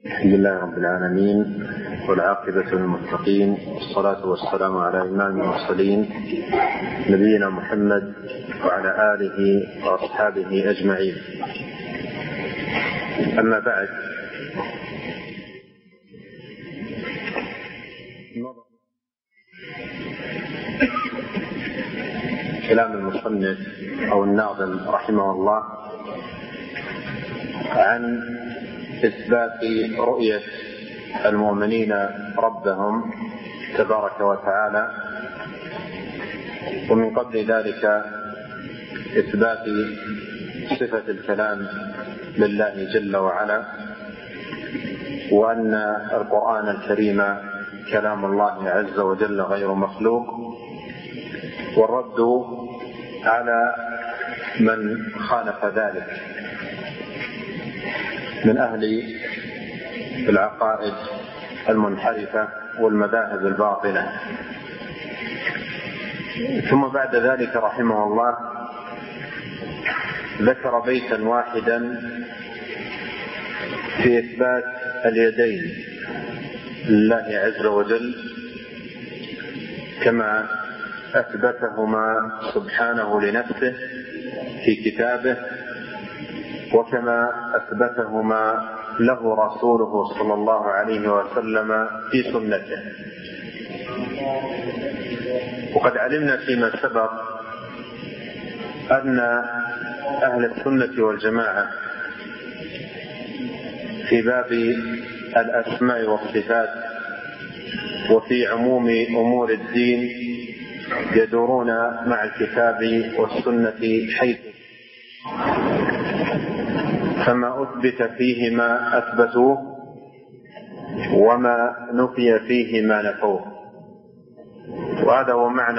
الحمد لله رب العالمين، والعاقبة للمتقين، والصلاة والسلام على إمام المرسلين نبينا محمد وعلى آله وأصحابه أجمعين. أما بعد، كلام المصنف أو الناظم رحمه الله عن إثبات رؤية المؤمنين ربهم تبارك وتعالى، ومن قبل ذلك إثبات صفة الكلام لله جل وعلا، وأن القرآن الكريم كلام الله عز وجل غير مخلوق، والرد على من خالف ذلك من أهل العقائد المنحرفة والمذاهب الباطلة. ثم بعد ذلك رحمه الله ذكر بيتا واحدا في إثبات اليدين لله عز وجل كما أثبتهما سبحانه لنفسه في كتابه، وكما أثبتهما له رسوله صلى الله عليه وسلم في سنته. وقد علمنا فيما سبق أن أهل السنة والجماعة في باب الأسماء والصفات وفي عموم أمور الدين يدورون مع الكتاب والسنة، حيث فما أثبت فيه ما أثبتوه، وما نفي فيه ما نفوه. وهذا هو معنى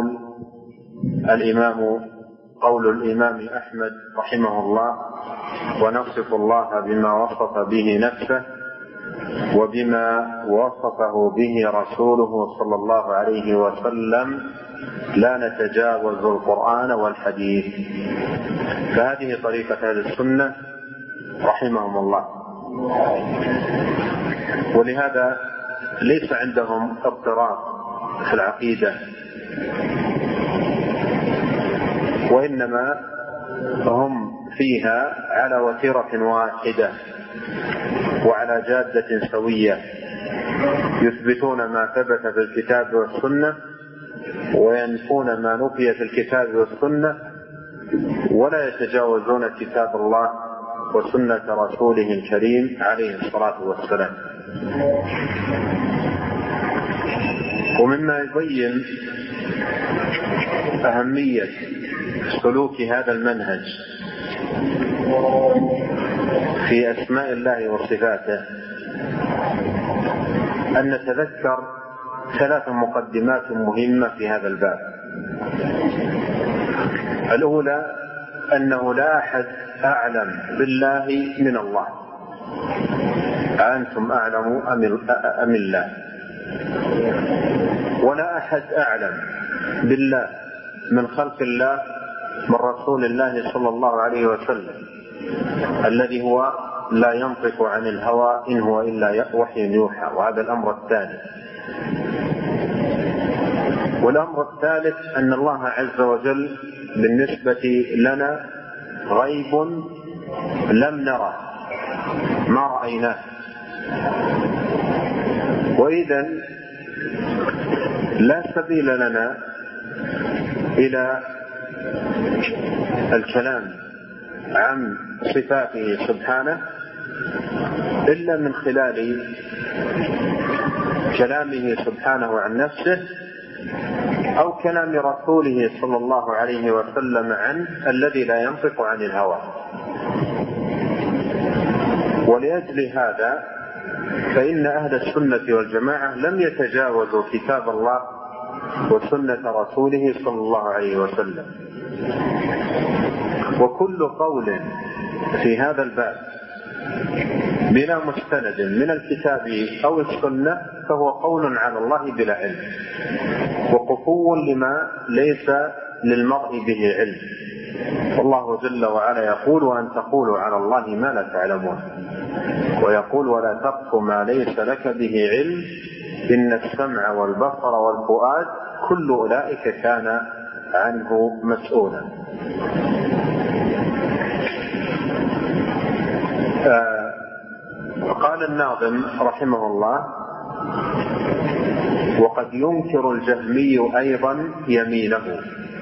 قول الإمام أحمد رحمه الله: ونصف الله بما وصف به نفسه وبما وصفه به رسوله صلى الله عليه وسلم، لا نتجاوز القرآن والحديث. فهذه طريقة أهل السنة رحمهم الله، ولهذا ليس عندهم اضطراب في العقيدة، وإنما هم فيها على وتيرة واحدة وعلى جادة سوية، يثبتون ما ثبت في الكتاب والسنة وينفون ما نفي في الكتاب والسنة، ولا يتجاوزون كتاب الله وسنة رسوله الكريم عليه الصلاة والسلام. ومما يبين أهمية سلوك هذا المنهج في أسماء الله وصفاته أن نتذكر 3 مقدمات مهمة في هذا الباب. الأولى أنه لا أحد أعلم بالله من الله، أنتم أعلم أم الله؟ ولا أحد أعلم بالله من خلق الله من رسول الله صلى الله عليه وسلم، الذي هو لا ينطق عن الهوى إن هو إلا وحي يوحى. وهذا الأمر الثاني. والأمر الثالث أن الله عز وجل بالنسبة لنا غيب لم نره، ما رأيناه. وإذن لا سبيل لنا إلى الكلام عن صفاته سبحانه إلا من خلال كلامه سبحانه عن نفسه، أو كلام رسوله صلى الله عليه وسلم عنه الذي لا ينطق عن الهوى. ولأجل هذا فإن أهل السنة والجماعة لم يتجاوزوا كتاب الله وسنة رسوله صلى الله عليه وسلم. وكل قول في هذا الباب بلا مستند من الكتاب أو السنة فهو قول على الله بلا علم، وقفو لما ليس للمرء به علم. والله جل وعلا يقول: وأن تقولوا على الله ما لا تعلمون. ويقول يقول ولا تقف ما ليس لك به علم إن السمع والبصر والفؤاد كل أولئك كان عنه مسؤولا. قال الناظم رحمه الله وقد ينكر الجهمي أيضا يمينه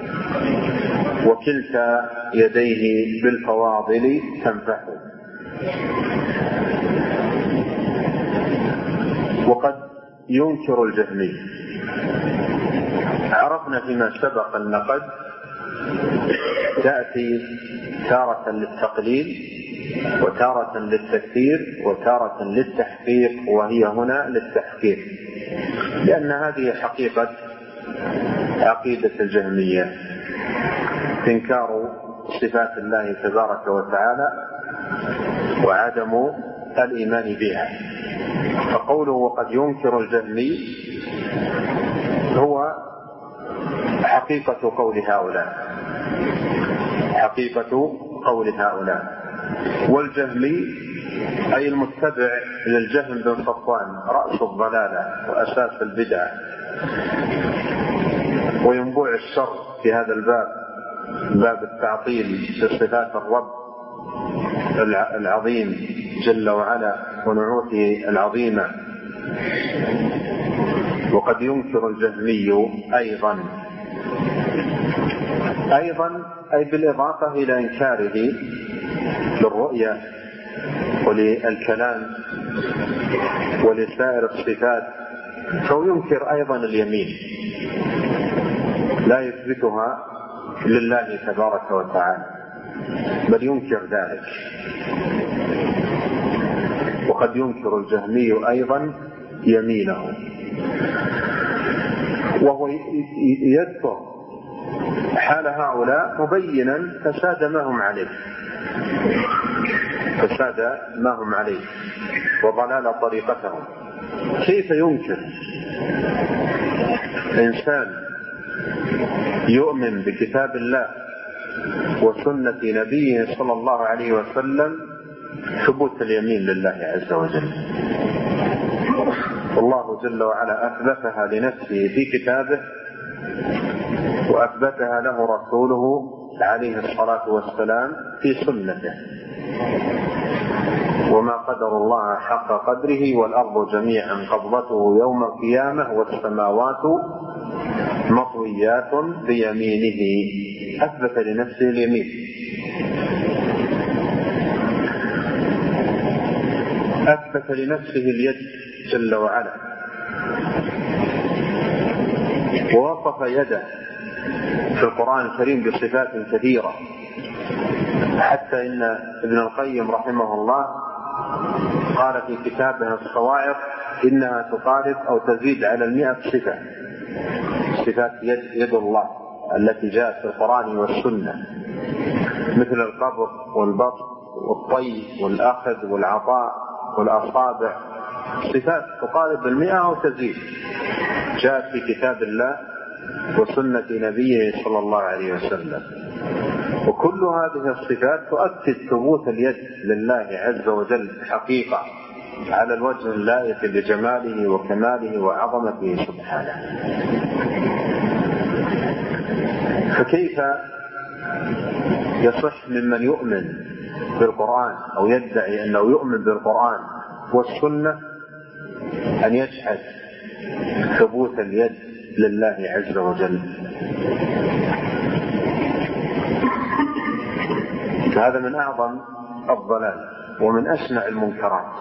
وكلتا يديه بالفواضل تنفح. وقد ينكر الجهمي، عرفنا فيما سبق أن قد تأتي تارة للتقليل وتارة للتكثير وتارة للتحقيق، وهي هنا للتحقيق، لأن هذه حقيقة عقيدة الجهمية، إنكار صفات الله تبارك وتعالى وعدم الإيمان بها. فقوله وقد ينكر الجهمي هو حقيقة قول هؤلاء. والجهمي أي المتبع للجهم بن صفوان رأس الضلالة وأساس البدع وينبوع الشر في هذا الباب، باب التعطيل لصفات الرب العظيم جل وعلا ونعوته العظيمة. وقد ينكر الجهمي أيضا أي بالإضافة إلى إنكاره للرؤية وللكلام ولسائر الصفات، فهو ينكر أيضا اليمين، لا يثبتها لله تبارك وتعالى بل ينكر ذلك. وقد ينكر الجهمي أيضا يمينه، وهو يذكر حال هؤلاء مبينا فساد ما هم عليه وضلال طريقتهم. كيف ينكر إنسان يؤمن بكتاب الله وسنة نبيه صلى الله عليه وسلم ثبوت اليمين لله عز وجل؟ والله جل وعلا أثبتها لنفسه في كتابه وأثبتها له رسوله عليه الصلاة والسلام في سنته. وما قدر الله حق قدره والأرض جميعا قبضته يوم القيامة والسماوات مطويات بيمينه. أثبت لنفسه اليمين، أثبت لنفسه اليد جل وعلا، ووصف يده في القرآن الكريم بصفات كثيرة، حتى إن ابن القيم رحمه الله قال في كتابه الصواعق إنها تقارب أو تزيد على 100 صفة، صفات يد الله التي جاءت في القرآن والسنة، مثل القبض والبسط والطي والأخذ والعطاء والأصابع، صفات تقارب 100 أو تزيد، جاءت في كتاب الله وسنة نبيه صلى الله عليه وسلم. وكل هذه الصفات تؤكد ثبوت اليد لله عز وجل حقيقة على الوجه اللائق بجماله وكماله وعظمته سبحانه. فكيف يصح ممن يؤمن بالقرآن أو يدعي أنه يؤمن بالقرآن والسنة أن يجحد ثبوت اليد لله عز وجل؟ هذا من أعظم الضلال ومن أشنع المنكرات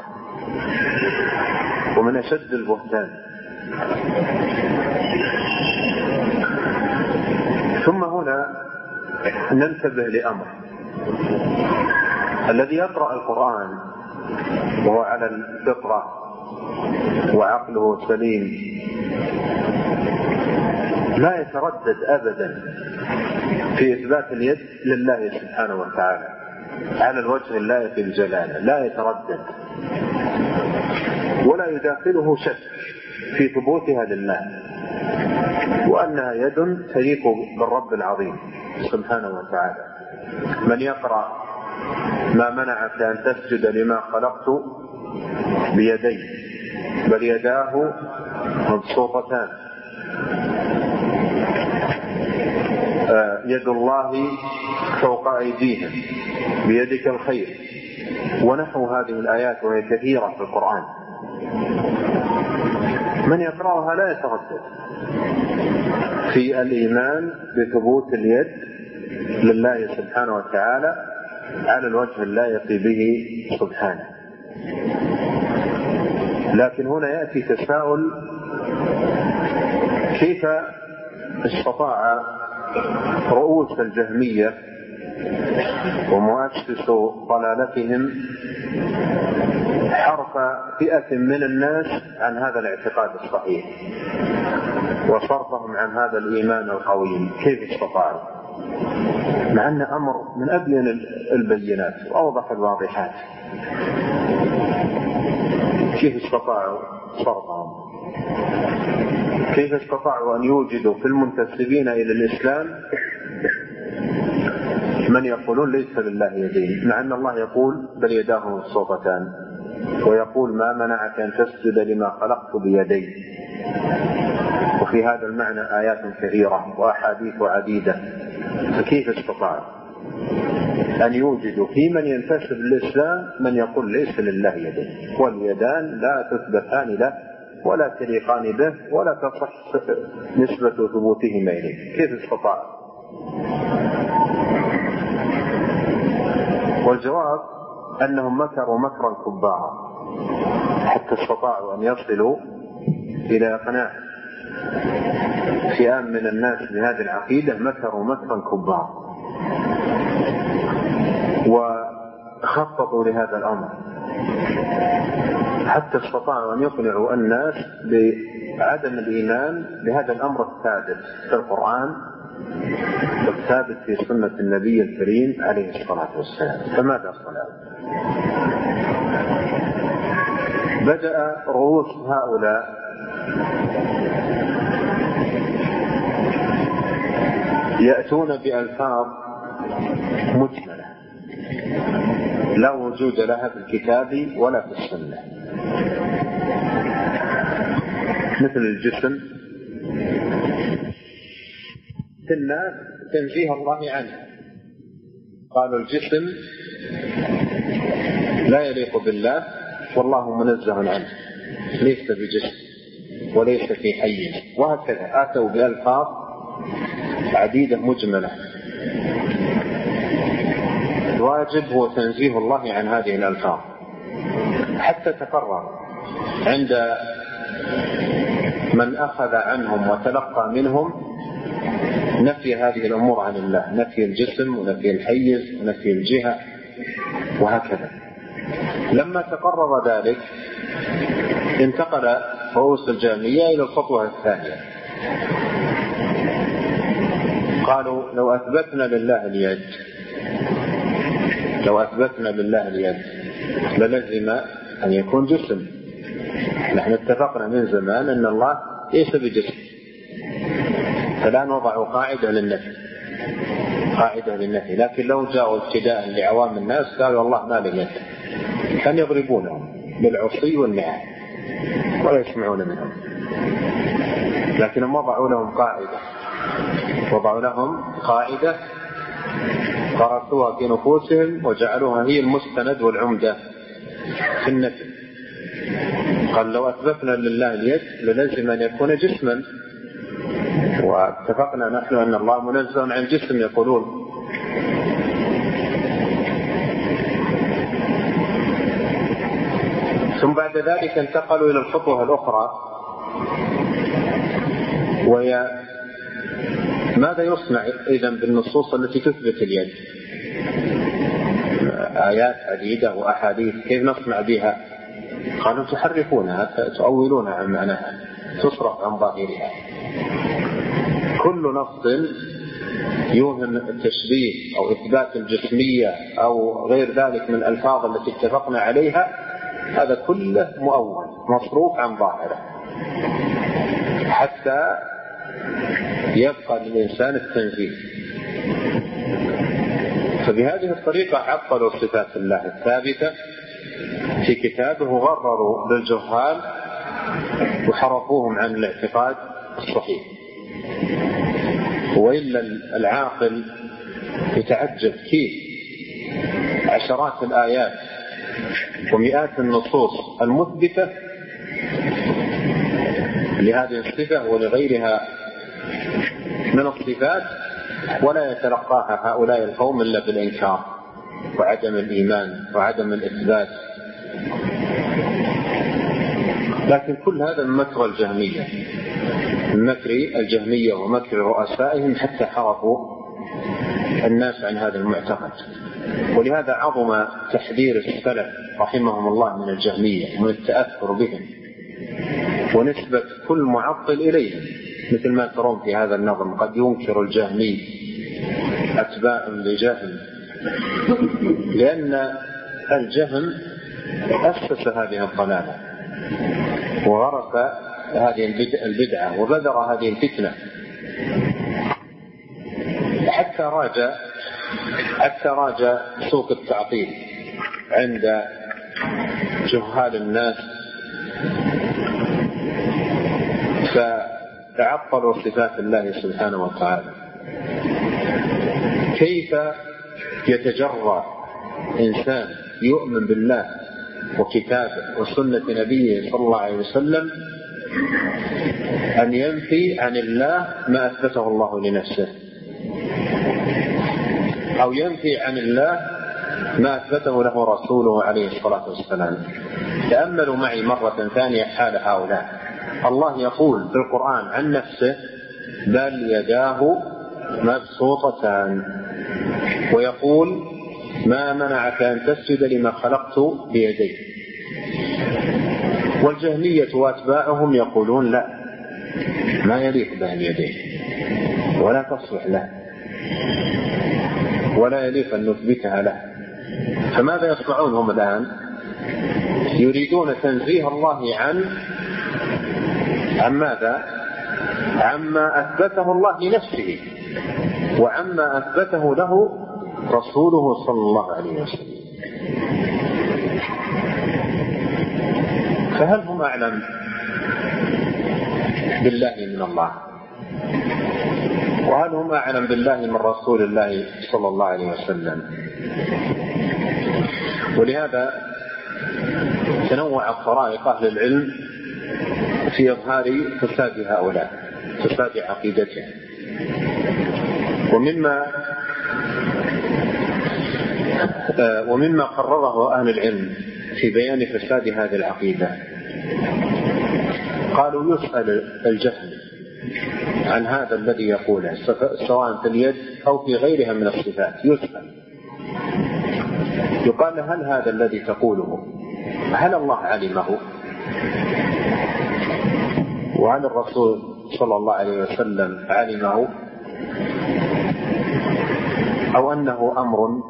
ومن أشد البهتان. ثم هنا ننتبه لأمر: الذي يقرأ القرآن وهو على الفطرة وعقله سليم لا يتردد أبدا في إثبات اليد لله سبحانه وتعالى على الوجه اللائق بجلاله، لا يتردد ولا يداخله شك في ثبوتها لله، وأنها يد تليق بالرب العظيم سبحانه وتعالى. من يقرأ ما منعك أن تسجد لما خلقت بيديه بل يداه مبسوطتان، يد الله فوق أيديهم بيدك الخير، ونحو هذه الآيات وهي كثيرة في القرآن. من يقرأها لا يتردد في الإيمان بثبوت اليد لله سبحانه وتعالى على الوجه اللائق به سبحانه. لكن هنا يأتي تساؤل: كيف استطاع رؤوس الجهمية ومؤسس ضلالتهم حرف فئة من الناس عن هذا الاعتقاد الصحيح وصرفهم عن هذا الإيمان القويم؟ كيف استطاعوا؟ مع أن أمر من أبين البينات وأوضح الواضحات. كيف استطاعوا صرفهم؟ كيف استطاعوا أن يوجدوا في المنتسبين إلى الإسلام من يقولون ليس لله يدين، مع أن الله يقول بل يداه مبسوطتان، ويقول ما منعك أن تسجد لما خلقت بيدي؟ وفي هذا المعنى آيات كثيرة وأحاديث عديدة. فكيف استطاعوا أن يوجدوا في من ينتسب للإسلام من يقول ليس لله يدين، واليدان لا تثبتان له ولا تليقان به ولا تصح نسبة ثبوتهما إليه؟ كيف استطاعوا؟ والجواب أنهم مكروا مكرا كبارا حتى استطاعوا أن يصلوا إلى إقناع فئام من الناس بهذه العقيدة. مكروا مكرا كبارا وخططوا لهذا الأمر حتى استطاعوا أن يقنعوا الناس بعدم الإيمان بهذا الأمر الثابت في القرآن والثابت في سنة النبي الكريم عليه الصلاة والسلام. فماذا صنعوا؟ بدأ رؤوس هؤلاء يأتون بألفاظ مجملة لا وجود لها في الكتاب ولا في السنة، مثل الجسم. الناس تنزيه الله عنه، قالوا الجسم لا يليق بالله والله منزه عنه، ليس بجسم وليس في حيز، وهكذا آتوا بألفاظ عديدة مجملة. الواجب هو تنزيه الله عن هذه الألفاظ حتى تقرر عند من أخذ عنهم وتلقى منهم نفي هذه الأمور عن الله، نفي الجسم ونفي الحيز ونفي الجهة وهكذا. لما تقرر ذلك انتقل رؤوس الجهمية إلى الخطوة الثانية، قالوا لو أثبتنا لله اليد للزم أن يكون جسم. نحن اتفقنا من زمان أن الله ليس بجسم، فلا نضع قاعدة للنفي. لكن لو جاءوا ابتداء لعوام الناس قالوا الله ما له يد، كان يضربونهم بالعصي والنعال ولا يسمعون منهم. لكنهم وضعوا لهم قاعدة قرأتوها في نفوسهم وجعلوها هي المستند والعمدة في النفي. قال لو أثبتنا لله اليد للزم أن يكون جسما، واتفقنا نحن أن الله منزه عن جسم يقولون. ثم بعد ذلك انتقلوا إلى الخطوة الأخرى، وهي ماذا يصنع إذن بالنصوص التي تثبت اليد؟ آيات عديدة وأحاديث، كيف نصنع بها؟ قالوا تحرفونها، تؤولونها عن معناها، تصرف عن ظاهرها. كل نص يوهم التشبيه أو إثبات الجسمية أو غير ذلك من الألفاظ التي اتفقنا عليها، هذا كله مؤول مصروف عن ظاهره حتى يبقى للإنسان التنزيه. فبهذه الطريقة عطلوا صفات الله الثابتة في كتابه غرروا بالجهال وحرفوهم عن الاعتقاد الصحيح. وإلا العاقل يتعجب كيف عشرات الآيات ومئات النصوص المثبتة لهذه الصفة ولغيرها من الصفات ولا يتلقاها هؤلاء القوم إلا بالإنكار وعدم الإيمان وعدم الإثبات. لكن كل هذا من مكر الجهمية، من مكر الجهمية ومكر رؤسائهم حتى حرفوا الناس عن هذا المعتقد. ولهذا عظم تحذير السلف رحمهم الله من الجهمية ومن التأثر بهم ونسبة كل معطل إليهم، مثل ما ترون في هذا النظم قد ينكر الجهمي أتباع لجهم، لأن الجهم أسس هذه الضلالة وغرس هذه البدعة وبذر هذه الفتنة حتى راجع سوق التعطيل عند جهال الناس، فتعطلوا صفات الله سبحانه وتعالى. كيف يتجرأ إنسان يؤمن بالله وكتابه وسنة نبيه صلى الله عليه وسلم أن ينفي عن الله ما أثبته الله لنفسه، أو ينفي عن الله ما أثبته له رسوله عليه الصلاة والسلام؟ تأملوا معي مرة ثانية حال هؤلاء. الله يقول في القرآن عن نفسه بل يداه مبسوطتان، ويقول ما منعك أن تسجد لما خلقت بيدي. والجهمية وأتباعهم يقولون لا، ما يليق به اليدين ولا تصلح له ولا يليق أن نثبتها له. فماذا يصنعون هم الآن؟ يريدون تنزيه الله عن ماذا؟ عما أثبته الله لنفسه وعما أثبته له رسوله صلى الله عليه وسلم. فهل هم أعلم بالله من الله؟ وهل هم أعلم بالله من رسول الله صلى الله عليه وسلم؟ ولهذا تنوعت طرائق أهل العلم في إظهار فساد هؤلاء، فساد عقيدتهم. ومما قرره أهل العلم في بيان فساد هذه العقيدة قالوا يسأل الجهل عن هذا الذي يقوله سواء في اليد أو في غيرها من الصفات، يسأل يقال هل هذا الذي تقوله هل الله علمه؟ وهل الرسول صلى الله عليه وسلم علمه؟ أو أنه أمر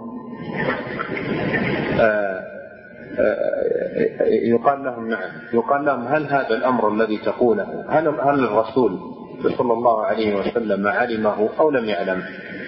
يقال لهم نعم، يقال لهم هل هذا الأمر الذي تقوله هل الرسول صلى الله عليه وسلم علمه أو لم يعلم؟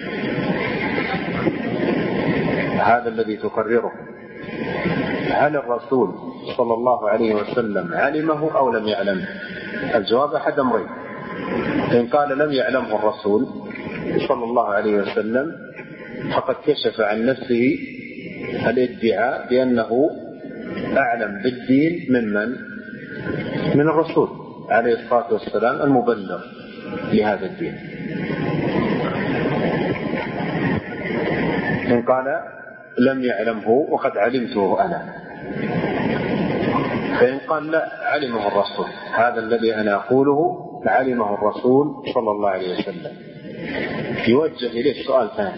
هذا الذي تقرره هل الرسول صلى الله عليه وسلم علمه أو لم يعلم؟ الجواب أحد أمرين: إن قال لم يعلمه الرسول صلى الله عليه وسلم فقد كشف عن نفسه الادعاء بأنه أعلم بالدين من الرسول عليه الصلاة والسلام المبلغ لهذا الدين. إن قال لم يعلمه وقد علمته أنا، فإن قال لا علمه الرسول، هذا الذي أنا أقوله علمه الرسول صلى الله عليه وسلم، يوجه إليه سؤال ثاني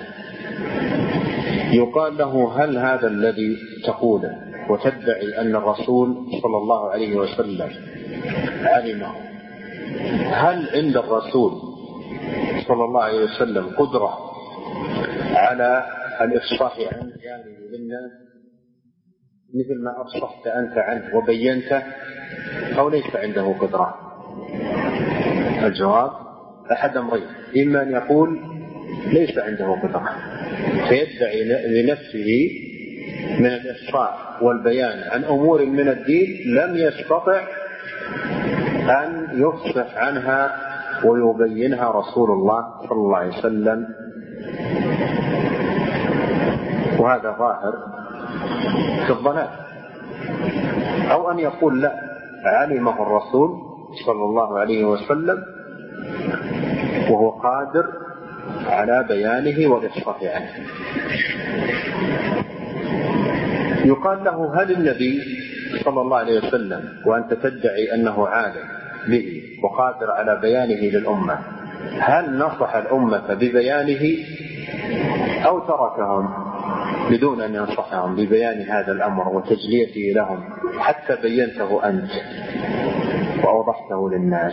يقال له هل هذا الذي تقوله وتدعي أن الرسول صلى الله عليه وسلم علمه هل عند الرسول صلى الله عليه وسلم قدرة على الإفصاح عنه يعني للناس مثل ما أفصحت أنت عنه وبينته، أو ليس عنده قدرة؟ الجواب أحد أمرين: إما أن يقول ليس عنده قدرة فيدعي لنفسه من الإفصاح والبيان عن أمور من الدين لم يستطع أن يفصح عنها ويبينها رسول الله صلى الله عليه وسلم، وهذا ظاهر في الضلال. أو أن يقول لا، علمه الرسول صلى الله عليه وسلم وهو قادر على بيانه والإفصاح عنه. يقال له: هل النبي صلى الله عليه وسلم وأنت تدعي أنه عالم به وقادر على بيانه للأمة، هل نصح الأمة ببيانه أو تركهم بدون أن ينصحهم ببيان هذا الأمر وتجليته لهم حتى بينته أنت وأوضحته للناس؟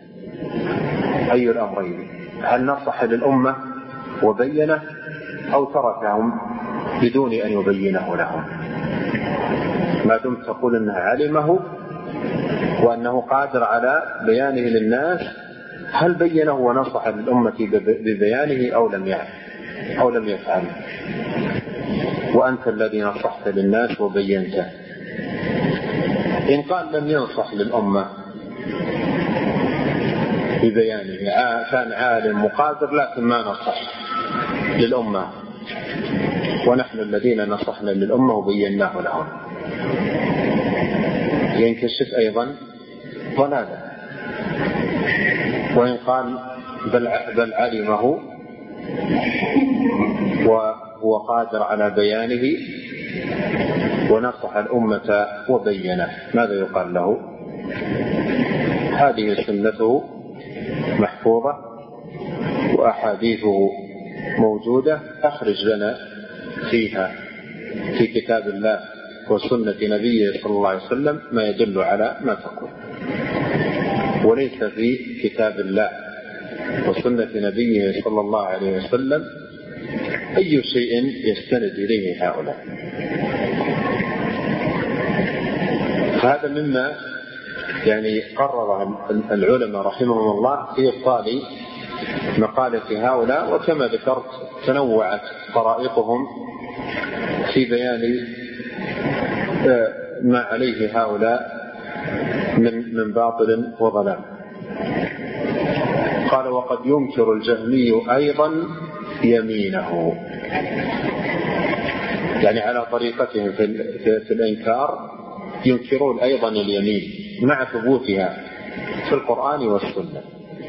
أي الأمرين؟ هل نصح للأمة وبينه أو تركهم بدون أن يبينه لهم؟ ما دمت تقول أنه علمه وأنه قادر على بيانه للناس، هل بينه ونصح للأمة ببيانه أو لم يفعل؟ وأنت الذي نصحت للناس وبينته. إن قال لم ينصح للأمة ببيانه، كان عالم وقادر لكن ما نصح للأمة، ونحن الذين نصحنا للأمة وبيناه لهم، ينكشف أيضا ضلالا. وإن قال بل علمه وهو قادر على بيانه ونصح الأمة وبينه، ماذا يقال له؟ هذه سنته محفوظة وأحاديثه موجودة، أخرج لنا فيها في كتاب الله وسنة نبيه صلى الله عليه وسلم ما يدل على ما تقول، وليس في كتاب الله وسنة نبيه صلى الله عليه وسلم أي شيء يستند إليه هؤلاء. هذا مما قرر العلماء رحمهم الله في إبطال مقالة هؤلاء، وكما ذكرت تنوعت طرائقهم في بيان ما عليه هؤلاء من باطل وضلال. قال: وقد ينكر الجهمي أيضا يمينه، على طريقتهم في الإنكار ينكرون أيضا اليمين مع ثبوتها في القرآن والسنة.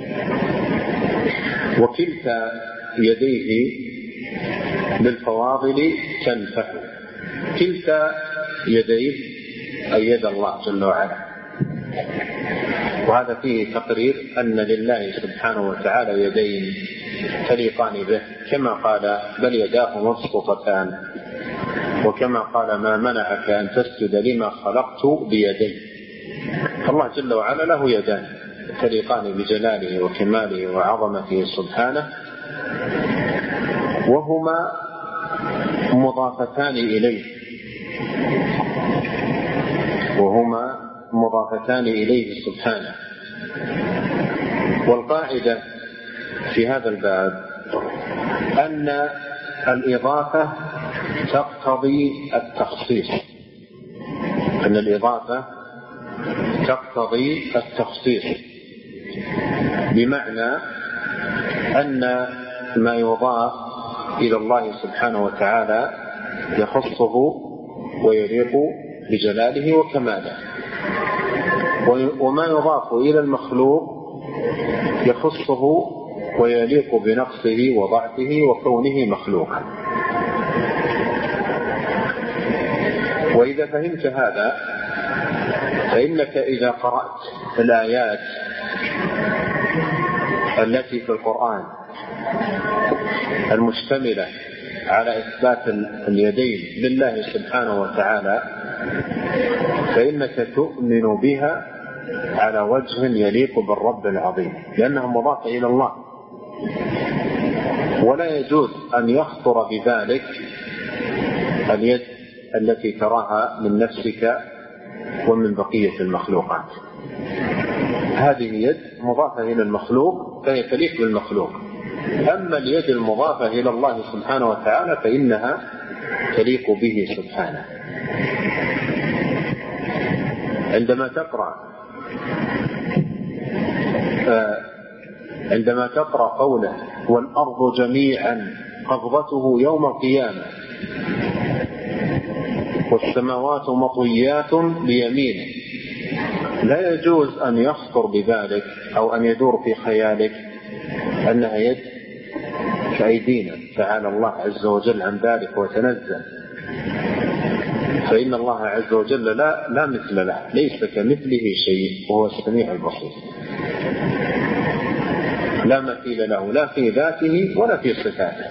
وكلتا يديه بالفواضل تنفع، كلتا يديه أي يد الله جل وعلا. وهذا فيه تقرير أن لله سبحانه وتعالى يدين تليقان به، كما قال: بل يداه مبسوطتان، وكما قال: ما منعك أن تسجد لما خلقت بيدي. الله جل وعلا له يدان تليقان بجلاله وكماله وعظمته سبحانه، وهما مضافتان إليه سبحانه. والقاعدة في هذا الباب أن الإضافة تقتضي التخصيص، بمعنى أن ما يضاف إلى الله سبحانه وتعالى يخصه ويليق بجلاله وكماله، وما يضاف إلى المخلوق يخصه ويليق بنقصه وضعفه وكونه مخلوقا. وإذا فهمت هذا فإنك إذا قرأت الآيات التي في القرآن المشتملة على إثبات اليدين لله سبحانه وتعالى فإنك تؤمن بها على وجه يليق بالرب العظيم، لأنها مضافة إلى الله، ولا يجوز أن يخطر بذلك اليد التي تراها من نفسك ومن بقية المخلوقات. هذه يد مضافة إلى المخلوق فهي تليق بالمخلوق، أما اليد المضافة إلى الله سبحانه وتعالى فإنها تليق به سبحانه. عندما تقرأ قوله والأرض جميعا قبضته يوم القيامة والسماوات مطويات بيمينه، لا يجوز أن يخطر بذلك أو أن يدور في خيالك أنها يد في أيدينا، تعالى الله عز وجل عن ذلك وتنزل، فإن الله عز وجل لا مثل له، ليس كمثله شيء وهو السميع البصير، لا مثيل له لا في ذاته ولا في صفاته.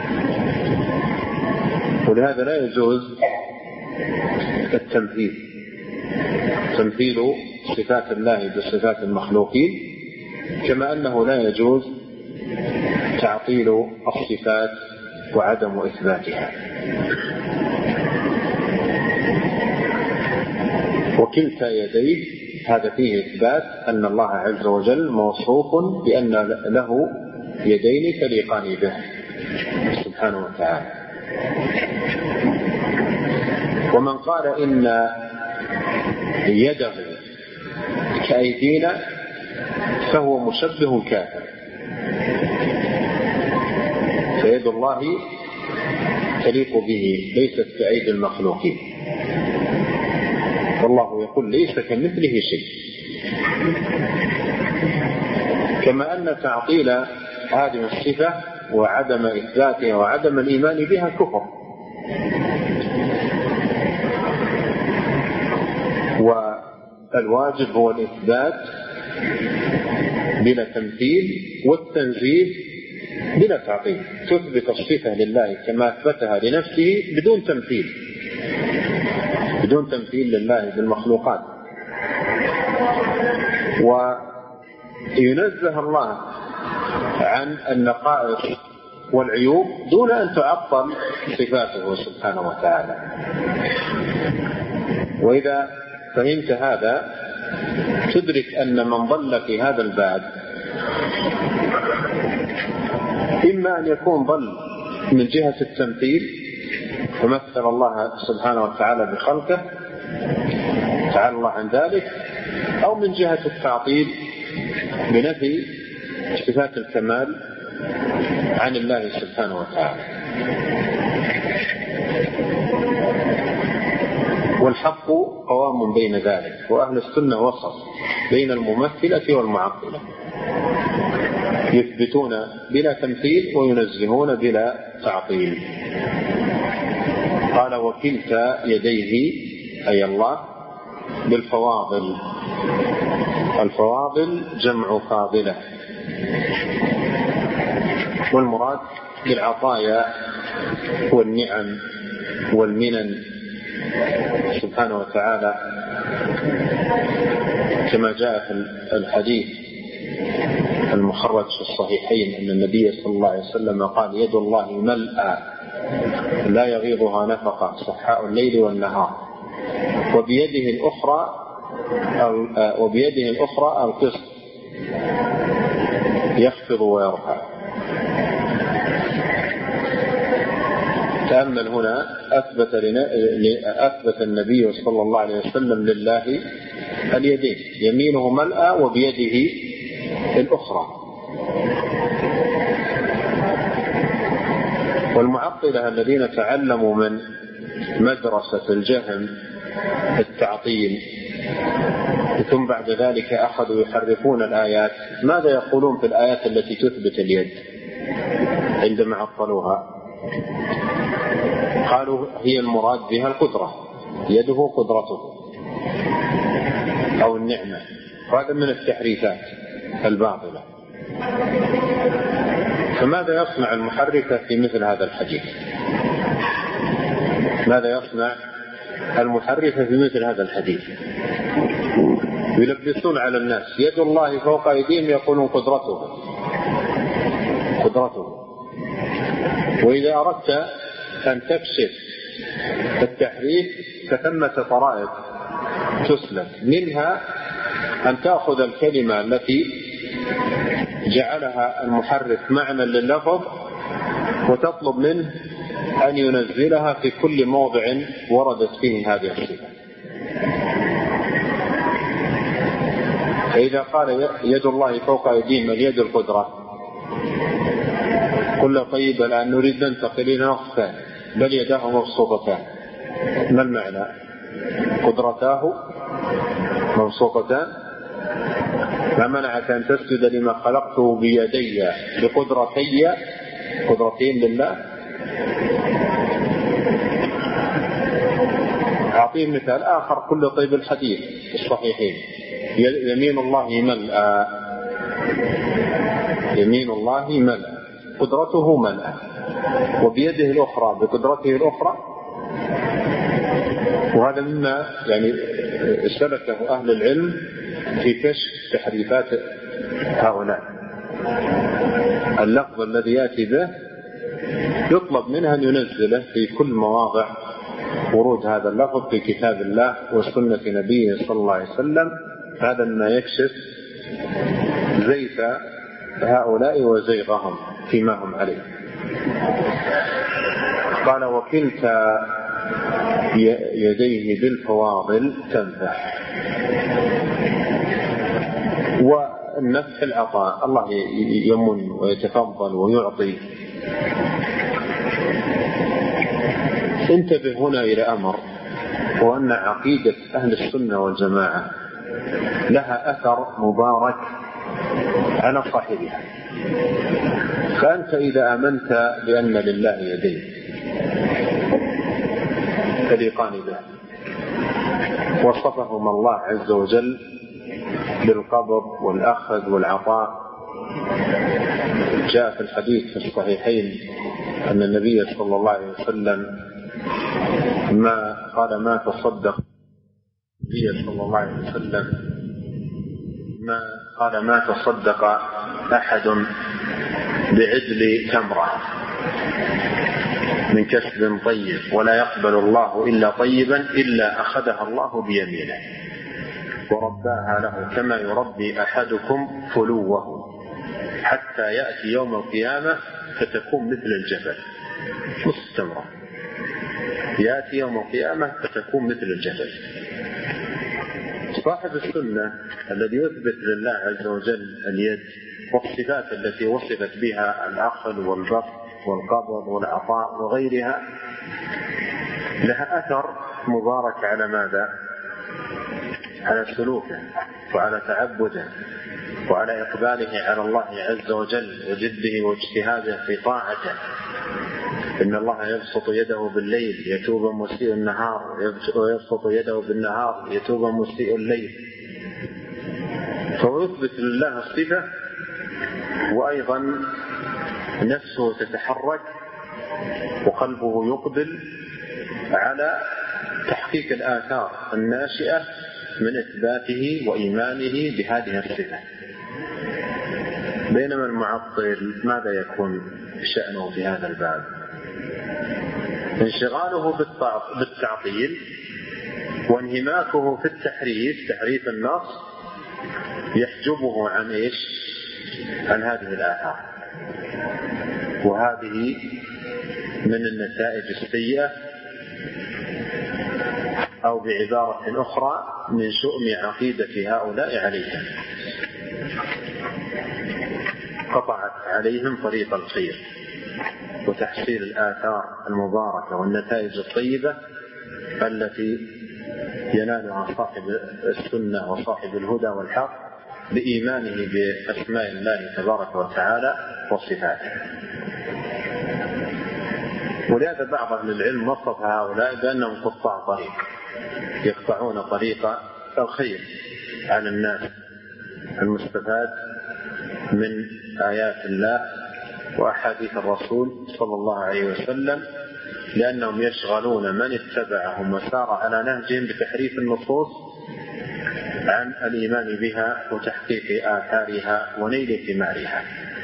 ولهذا لا يجوز تمثيل صفات الله بصفات المخلوقين، كما أنه لا يجوز تعطيل الصفات وعدم إثباتها. وكلتا يديه هذا فيه إثبات أن الله عز وجل موصوف بأن له يدين تليقان به سبحانه وتعالى. ومن قال إن يده كأيدينا فهو مشبه كافر، فيد الله تليق به ليست كأيدي المخلوقين، والله يقول ليس كمثله شيء. كما أن تعطيل هذه الصفة وعدم إثباتها وعدم الإيمان بها كفر، والواجب هو الإثبات بلا تمثيل والتنزيه بلا تعطيل. تثبت الصفة لله كما أثبتها لنفسه بدون تمثيل لله بالمخلوقات، وينزه الله عن النقائص والعيوب دون أن تعطل صفاته سبحانه وتعالى. وإذا فهمت هذا تدرك أن من ضل في هذا الباب إما أن يكون ضل من جهة التمثيل فمثل الله سبحانه وتعالى بخلقه تعالى الله عن ذلك، أو من جهة التعطيل بنفي صفات الكمال عن الله سبحانه وتعالى. والحق قوام بين ذلك، وأهل السنة وسط بين الممثلة والمعطلة، يثبتون بلا تمثيل وينزهون بلا تعطيل. قال وكلتا يديه أي الله بالفواضل، الفواضل جمع فاضلة، والمراد بالعطايا والنعم والمنن سبحانه وتعالى، كما جاء في الحديث المخرج في الصحيحين أن النبي صلى الله عليه وسلم قال يد الله ملأى لا يغيضها نفقة صحاء الليل والنهار، وبيده الأخرى القسط يخفض ويرفع. تأمل هنا أثبت النبي صلى الله عليه وسلم لله اليدين، يمينه ملأى وبيده الأخرى. والمعطلة الذين تعلموا من مدرسة الجهم التعطيل ثم بعد ذلك أخذوا يحرفون الآيات، ماذا يقولون في الآيات التي تثبت اليد عندما عطلوها؟ قالوا هي المراد بها القدرة، يده قدرته أو النعمة، وهذا من التحريفات الباطلة. فماذا يصنع المحرفة في مثل هذا الحديث؟ ماذا يصنع المحرفة في مثل هذا الحديث؟ يلبسون على الناس يد الله فوق أيديهم، يقولون قدرته. وإذا أردت أن تكشف التحريف فثمة طرائق تسلك، منها أن تأخذ الكلمة التي جعلها المحرف معنى لللفظ وتطلب منه أن ينزلها في كل موضع وردت فيه هذه الصفة. فإذا قال يد الله فوق أيديهم اليد القدرة، قل طيب الآن نريد ننتقل إلى نص ثاني، بل يداه مبسوطتان. ما المعنى؟ قدرتاه مبسوطتان، ما منعك أن تسجد لما خلقته بيدي بقدرتي، قدرتين لله؟ أعطيه مثال آخر كل طيب الحديث الصحيحين، يمين الله ملأ، يمين الله ملأ، قدرته ملأ، وبيده الأخرى بقدرته الأخرى. وهذا مما يعني سلكه أهل العلم في كشف تحريفات هؤلاء. اللفظ الذي يأتي به يطلب منها أن ينزله في كل مواضع ورود هذا اللفظ في كتاب الله وسنة نبيه صلى الله عليه وسلم. هذا ما يكشف زيف هؤلاء وزيغهم فيما هم عليه. قال وكلتا يديه بالفواضل تنفح. والنفح العطاء، الله يمن ويتفضل ويعطي. انتبه هنا إلى أمر، وأن عقيدة أهل السنة والجماعة لها أثر مبارك على صاحبها. فأنت إذا آمنت بأن لله يدين تليقان به وصفهما الله عز وجل بالقبض والأخذ والعطاء، جاء في الحديث في الصحيحين أن النبي صلى الله عليه وسلم ما تصدق النبي صلى الله عليه وسلم ما تصدق أحد بعدل تمرة من كسب طيب ولا يقبل الله إلا طيبا إلا أخذها الله بيمينه ورباها له كما يربي أحدكم فلوه حتى يأتي يوم القيامة فتكون مثل الجبل. نص تمرة يأتي يوم القيامة فتكون مثل الجبل. صاحب السنة الذي يثبت لله عز وجل اليد والصفات التي وصفت بها الأخذ والبسط والقبض والعطاء وغيرها لها أثر مبارك على ماذا؟ على سلوكه وعلى تعبده وعلى إقباله على الله عز وجل وجده واجتهاده في طاعته. إن الله يبسط يده بالليل يتوب مسيء النهار ويبسط يده بالنهار يتوب مسيء الليل. فيثبت لله الصفة وأيضا نفسه تتحرك وقلبه يقبل على تحقيق الآثار الناشئة من إثباته وإيمانه بهذه الصفة. بينما المعطل ماذا يكون شأنه في هذا الباب؟ انشغاله بالتعطيل وانهماكه في تحريف النص يحجبه عن إيش؟ عن هذه الآثار. وهذه من النتائج السيئة، أو بعبارة أخرى من شؤم عقيدة هؤلاء عليهم، قطعت عليهم طريق الخير وتحصيل الآثار المباركة والنتائج الطيبة التي ينالها صاحب السنة وصاحب الهدى والحق بإيمانه بأسماء الله تبارك وتعالى وصفاته. ولهذا بعض أهل العلم وصف هؤلاء بأنهم قطاع طريق، يقطعون طريق الخير على الناس المستفاد من آيات الله وأحاديث الرسول صلى الله عليه وسلم، لأنهم يشغلون من اتبعهم وسار على نهجهم بتحريف النصوص عن الإيمان بها وتحقيق آثارها ونيل ثمارها.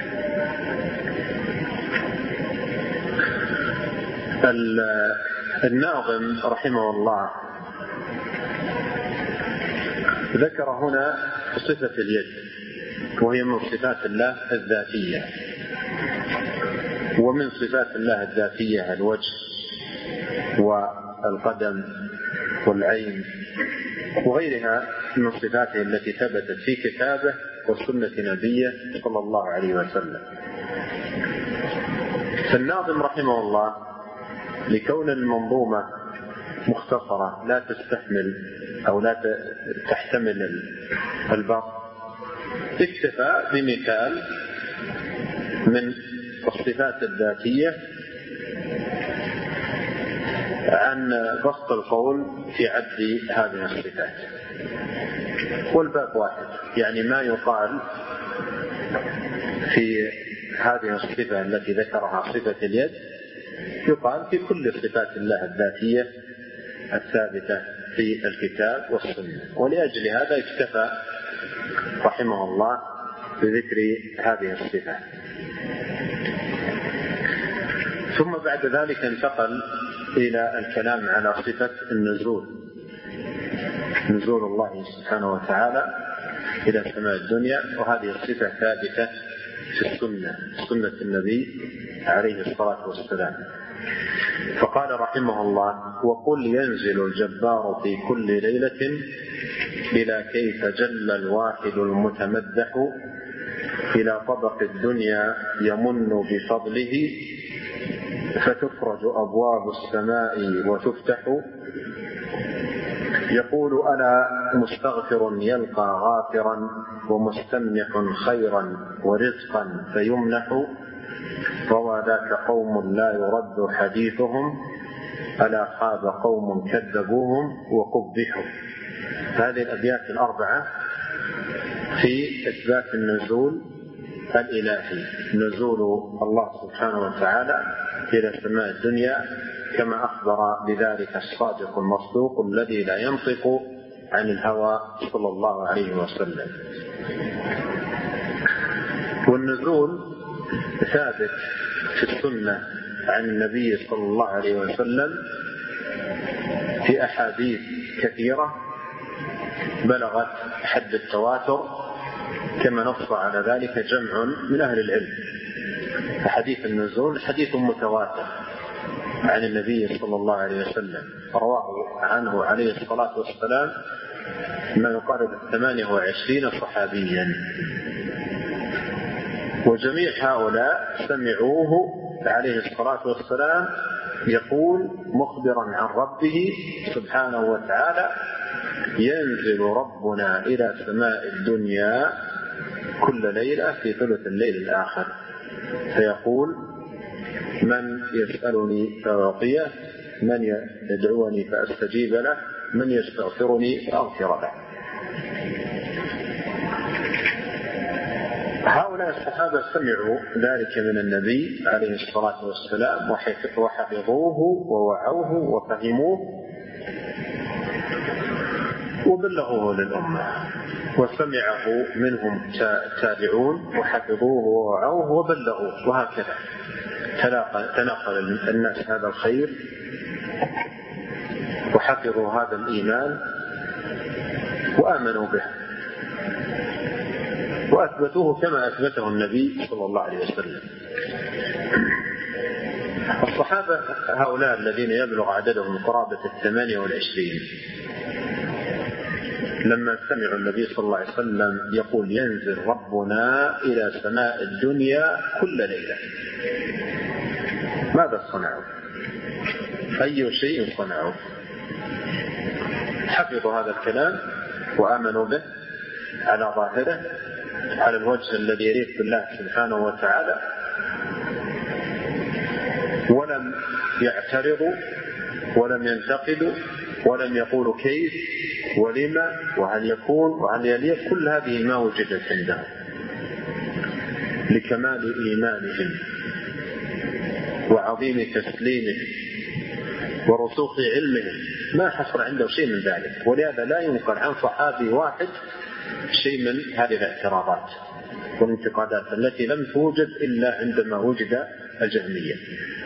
الناظم رحمه الله ذكر هنا صفة اليد، وهي من صفات الله الذاتية، ومن صفات الله الذاتية الوجه والقدم والعين وغيرها من صفاته التي ثبتت في كتابه وسنة نبيه صلى الله عليه وسلم. فالناظم رحمه الله لكون المنظومة مختصرة لا تستحمل أو لا تحتمل البسط، اكتفى بمثال من الصفات الذاتية عن بسط القول في عد هذه الصفات. والباب واحد، يعني ما يقال في هذه الصفة التي ذكرها صفة اليد يقال في كل صفات الله الذاتية الثابتة في الكتاب والسنة، ولأجل هذا اكتفى رحمه الله بذكر هذه الصفة. ثم بعد ذلك انتقل إلى الكلام على صفة النزول، نزول الله سبحانه وتعالى إلى سماء الدنيا، وهذه الصفة ثابتة في سنة النبي عليه الصلاة والسلام. فقال رحمه الله: وقل ينزل الجبار في كل ليلة إلى كيف جل الواحد المتمدح إلى طبق الدنيا يمن بفضله فتفرج أبواب السماء وتفتح يقول: ألا مستغفر يلقى غافرا ومستمنح خيرا ورزقا فيمنح روى ذاك قوم لا يرد حديثهم ألا خاب قوم كذبوهم وقبحوا. هذه الأبيات الأربعة في إثبات النزول الإلهي، نزول الله سبحانه وتعالى إلى سماء الدنيا كما أخبر بذلك الصادق المصدوق الذي لا ينطق عن الهوى صلى الله عليه وسلم. والنزول ثابت في السنة عن النبي صلى الله عليه وسلم في أحاديث كثيرة بلغت حد التواتر، كما نص على ذلك جمع من أهل العلم. حديث النزول حديث متواتر عن النبي صلى الله عليه وسلم، رواه عنه عليه الصلاة والسلام ما يقارب 28 صحابيا، وجميع هؤلاء سمعوه عليه الصلاة والسلام يقول مخبرا عن ربه سبحانه وتعالى: ينزل ربنا إلى سماء الدنيا كل ليلة في ثلث الليل الآخر فيقول: من يسألني فأعطيه، من يدعوني فأستجيب له، من يستغفرني فأغفر له. هؤلاء الصحابة سمعوا ذلك من النبي عليه الصلاة والسلام وحفظوه ووعوه وفهموه وبلغوه للأمة، وسمعه منهم تابعون وحفظوه ووعوه وبلغوه، وهكذا تنقل الناس هذا الخير وحفظوا هذا الإيمان وآمنوا به وأثبتوه كما أثبته النبي صلى الله عليه وسلم. الصحابة هؤلاء الذين يبلغ عددهم قرابة 28 لما سمعوا النبي صلى الله عليه وسلم يقول: ينزل ربنا إلى سماء الدنيا كل ليلة، ماذا صنعوا؟ أي شيء صنعوا؟ حفظوا هذا الكلام وآمنوا به على ظاهره على الوجه الذي يليق بالله سبحانه وتعالى، ولم يعترضوا ولم ينتقدوا ولم يقولوا كيف ولما وهل يكون وهل يليق. كل هذه ما وجدت عندهم لكمال إيمانهم وعظيم تسليمهم ورسوخ علمهم، ما حصل عنده شيء من ذلك. ولهذا لا ينقل عن صحابي واحد شيء من هذه الاعتراضات والانتقادات التي لم توجد إلا عندما وجد الجهمية.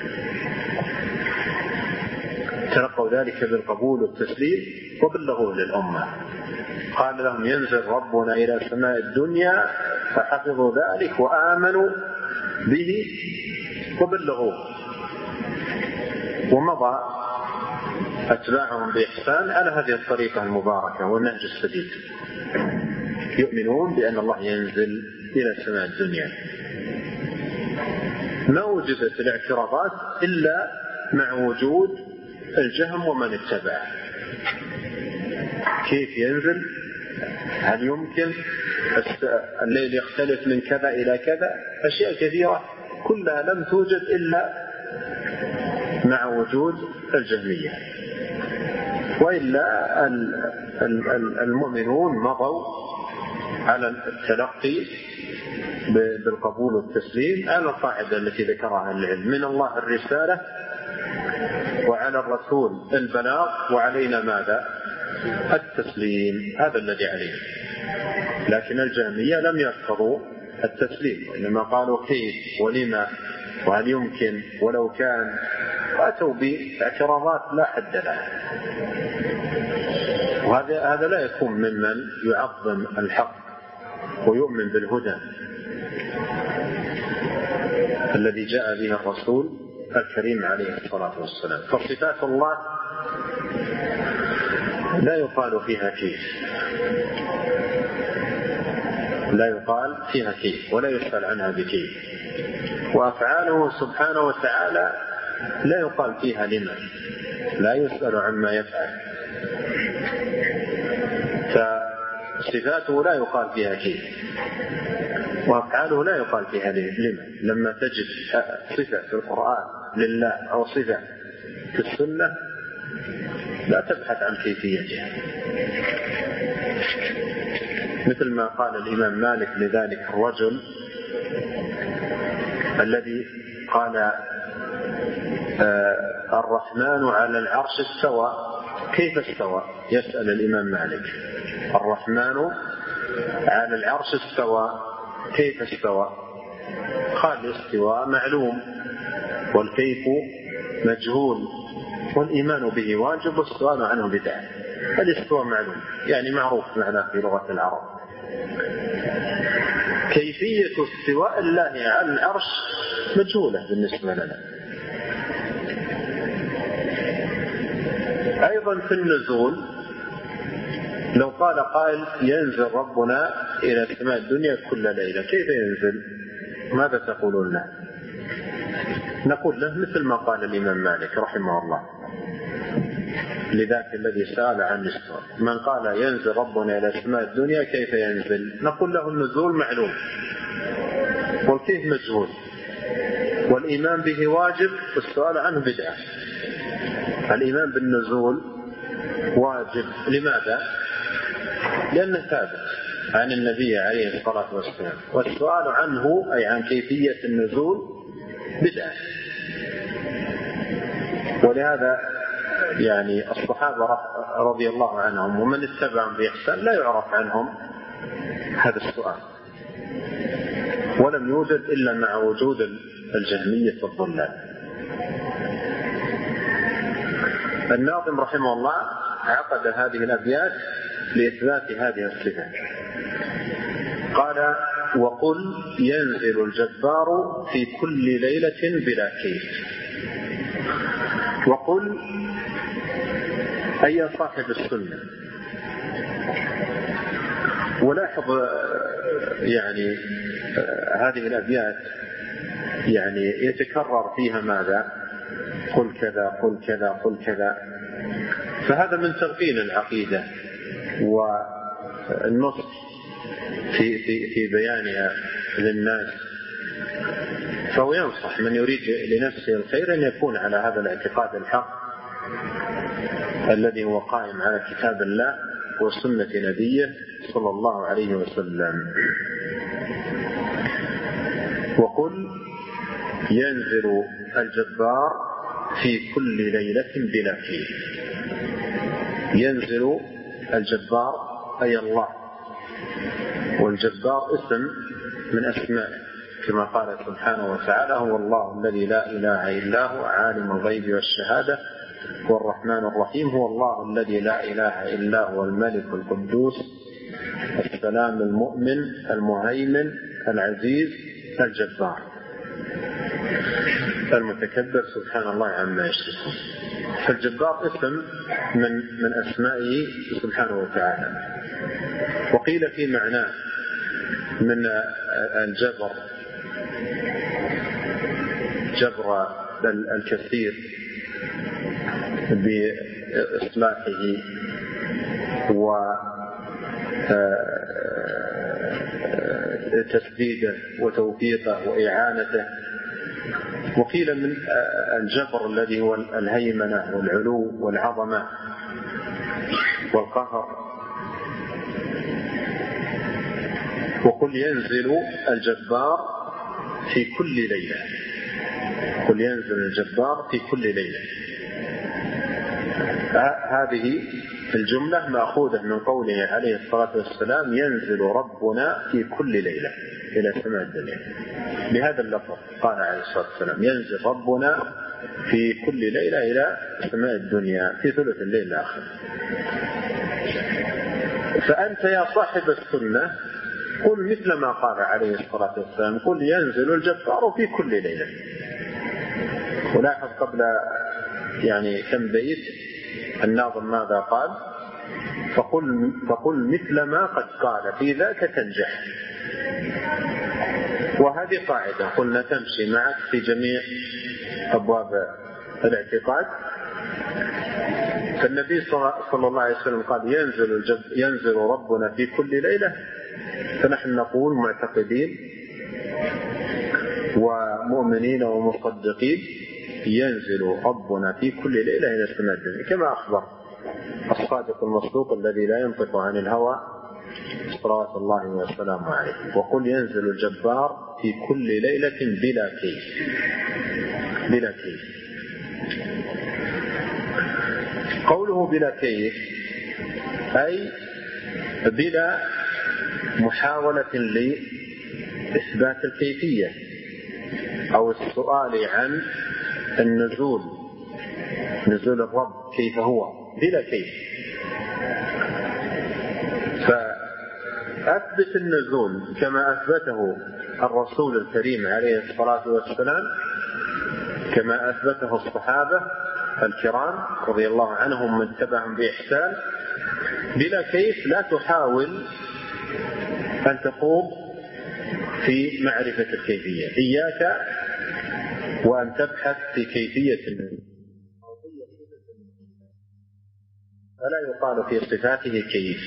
تلقوا ذلك بالقبول والتسليم وبلغوه للأمة. قال لهم: ينزل ربنا إلى سماء الدنيا، فحفظوا ذلك وآمنوا به وبلغوه. ومضى أتباعهم بإحسان على هذه الطريقة المباركة والنهج السديد، يؤمنون بأن الله ينزل إلى سماء الدنيا. ما وجدت الاعتراضات إلا مع وجود الجهم ومن اتبعه. كيف ينزل؟ هل يمكن؟ الليل يختلف من كذا إلى كذا، أشياء كثيرة كلها لم توجد إلا مع وجود الجهمية. وإلا المؤمنون مضوا على التلقي بالقبول والتسليم على القاعدة التي ذكرها العلم: من الله الرسالة، وعلى الرسول البلاغ، وعلينا ماذا؟ التسليم. هذا الذي عليه. لكن الجهمية لم يرفضوا التسليم، إنما قالوا كيف ولما وهل يمكن ولو كان، وأتوا باعتراضات لا حد لها. وهذا لا يكون ممن يعظم الحق ويؤمن بالهدى الذي جاء به الرسول الكريم عليه الصلاة والسلام. فصفات الله لا يقال فيها كيف، لا يقال فيها كيف ولا يسأل عنها بكيف. وأفعاله سبحانه وتعالى لا يقال فيها لما، لا يسأل عما يفعل. فصفاته لا يقال فيها كيف، وأفعاله لا يقال فيها لما. لما تجد صفة في القرآن لله أو صفة في السنة لا تبحث عن كيفيتها. مثل ما قال الإمام مالك لذلك الرجل الذي قال الرحمن على العرش استوى، كيف استوى؟ يسأل الإمام مالك: الرحمن على العرش استوى، كيف استوى؟ قال: الاستواء معلوم والكيف مجهول والإيمان به واجب والسؤال عنه بدعة. الاستواء معلوم يعني معروف معناه في لغة العرب. كيفية استواء الله على العرش مجهولة بالنسبة لنا. أيضا في النزول لو قال قائل: ينزل ربنا إلى سماء الدنيا كل ليلة، كيف ينزل؟ ماذا تقولون له؟ نقول له مثل ما قال الإمام مالك رحمه الله لذاك الذي سأل عن الاستواء: من قال ينزل ربنا إلى سماء الدنيا كيف ينزل؟ نقول له: النزول معلوم والكيف مجهول والإيمان به واجب والسؤال عنه بدعة. الإيمان بالنزول واجب، لماذا؟ لأنه ثابت عن النبي عليه الصلاة والسلام، والسؤال عنه أي عن كيفية النزول بدعة. ولهذا يعني الصحابة رضي الله عنهم ومن اتبعهم بإحسان لا يعرف عنهم هذا السؤال، ولم يوجد إلا مع وجود الجهمية الضلال. الناظم رحمه الله عقد هذه الأبيات لإثبات هذه الصفات. قال: وقل ينزل الجبار في كل ليلة بلا كيف. وقل أي صاحب السنة. ولاحظ يعني هذه الأبيات يعني يتكرر فيها ماذا؟ قل كذا قل كذا قل كذا. فهذا من تلقين العقيدة والنصح في بيانها للناس. فهو ينصح من يريد لنفسه الخير أن يكون على هذا الاعتقاد الحق الذي هو قائم على كتاب الله وسنة نبيه صلى الله عليه وسلم. وقل ينزل الجبار في كل ليلة بلا كيف. ينزل الجبار أي الله، والجبار اسم من أسمائه كما قال سبحانه وتعالى: هو الله الذي لا إله إلا هو عالم الغيب والشهادة هو الرحمن الرحيم. هو الله الذي لا إله إلا هو الملك القدوس السلام المؤمن المهيمن العزيز الجبار المتكبر سبحان الله عما يشركون. فالجبار اسم من أسمائه سبحانه وتعالى. وقيل في معناه من الجبر جبر الكثير بإصلاحه وتسديده وتوفيقه وإعانته. وقيل من الجبر الذي هو الهيمنة والعلو والعظمة والقهر. وقل ينزل الجبار في كل ليلة، قل ينزل الجبار في كل ليلة. هذه الجملة مأخوذة من قوله عليه الصلاة والسلام ينزل ربنا في كل ليلة إلى سماء الدنيا. بهذا اللفظ قال عليه الصلاة والسلام ينزل ربنا في كل ليلة إلى سماء الدنيا في ثلث الليل الآخر. فأنت يا صاحب السنة قل مثل ما قال عليه الصلاة والسلام قل ينزل الجبار في كل ليلة. ولاحظ قبل كم بيت الناظم ماذا قال؟ فقل مثل ما قد قال في ذاك تنجح. وهذه قاعدة قلنا تمشي معك في جميع أبواب الاعتقاد. فالنبي صلى الله عليه وسلم قال ينزل ربنا في كل ليلة، فنحن نقول معتقدين ومؤمنين ومصدقين ينزل ربنا في كل ليلة إلى السماء الدنيا كما أخبر الصادق المصدوق الذي لا ينطق عن الهوى صلوات الله وسلامه عليه. وقل ينزل الجبار في كل ليلة بلا كيف. بلا كيف. قوله بلا كيف أي بلا محاولة لإثبات الكيفية أو السؤال عن النزول، نزول الرب كيف هو، بلا كيف. فأثبت النزول كما أثبته الرسول الكريم عليه الصلاة والسلام، كما أثبته الصحابة الكرام رضي الله عنهم من تبعهم بإحسان، بلا كيف. لا تحاول أن تخوض في معرفة الكيفية، إياك وأن تبحث في كيفية النزول، فلا يقال في صفاته كيف.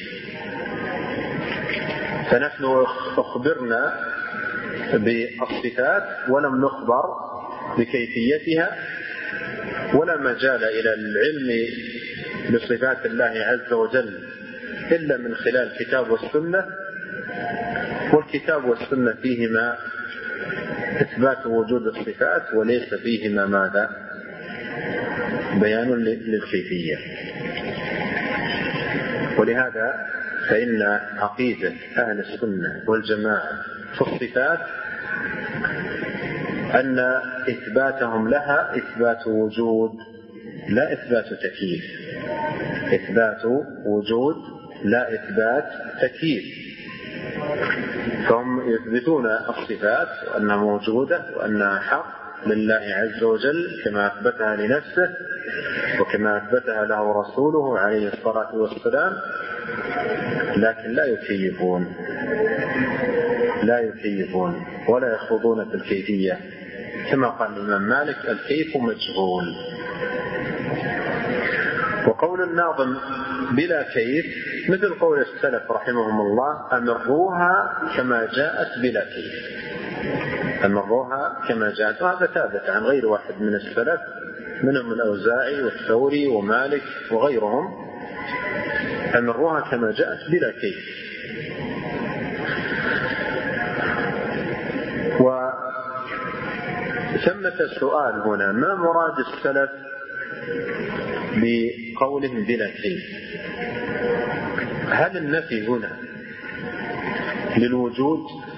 فنحن أخبرنا بالصفات ولم نخبر بكيفيتها، ولا مجال إلى العلم بصفات الله عز وجل إلا من خلال الكتاب والسنة. والكتاب والسنة فيهما إثبات وجود الصفات وليس فيهما ماذا؟ بيان للكيفية. ولهذا فإن عقيدة أهل السنة والجماعة في الصفات أن إثباتهم لها إثبات وجود لا إثبات تكييف، إثبات وجود لا إثبات تكييف. فهم يثبتون الصفات وأنها موجودة وأنها حق لله عز وجل كما أثبتها لنفسه وكما أثبتها له رسوله عليه الصلاة والسلام، لكن لا يكيفون ولا يخوضون في الكيفية، كما قال الإمام مالك الكيف مجهول. وقول الناظم بلا كيف مثل قول السلف رحمهم الله أمروها كما جاءت بلا كيف، أمروها كما جاءت. وهذا ثابت عن غير واحد من السلف، منهم الأوزاعي والثوري ومالك وغيرهم، أمروها كما جاءت بلا كيف. وثمة السؤال هنا ما مراد السلف بقولهم بلا كيف؟ هل النفي هنا للوجود؟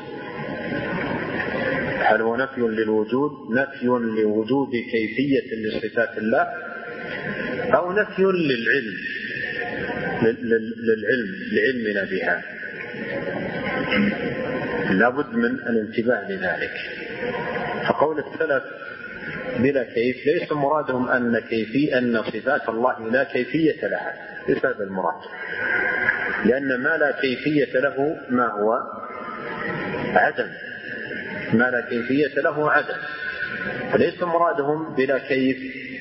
هل هو نفي للوجود، نفي لوجود كيفية لصفات الله، أو نفي لعلمنا بها؟ لابد من الانتباه لذلك. فقول السلف بلا كيف ليس مرادهم أن صفات الله لا كيفية لها، ليس هذا المراد، لأن ما لا كيفية له ما هو عدم، ما لا كيفية له عدم، فليس مرادهم بلا كيف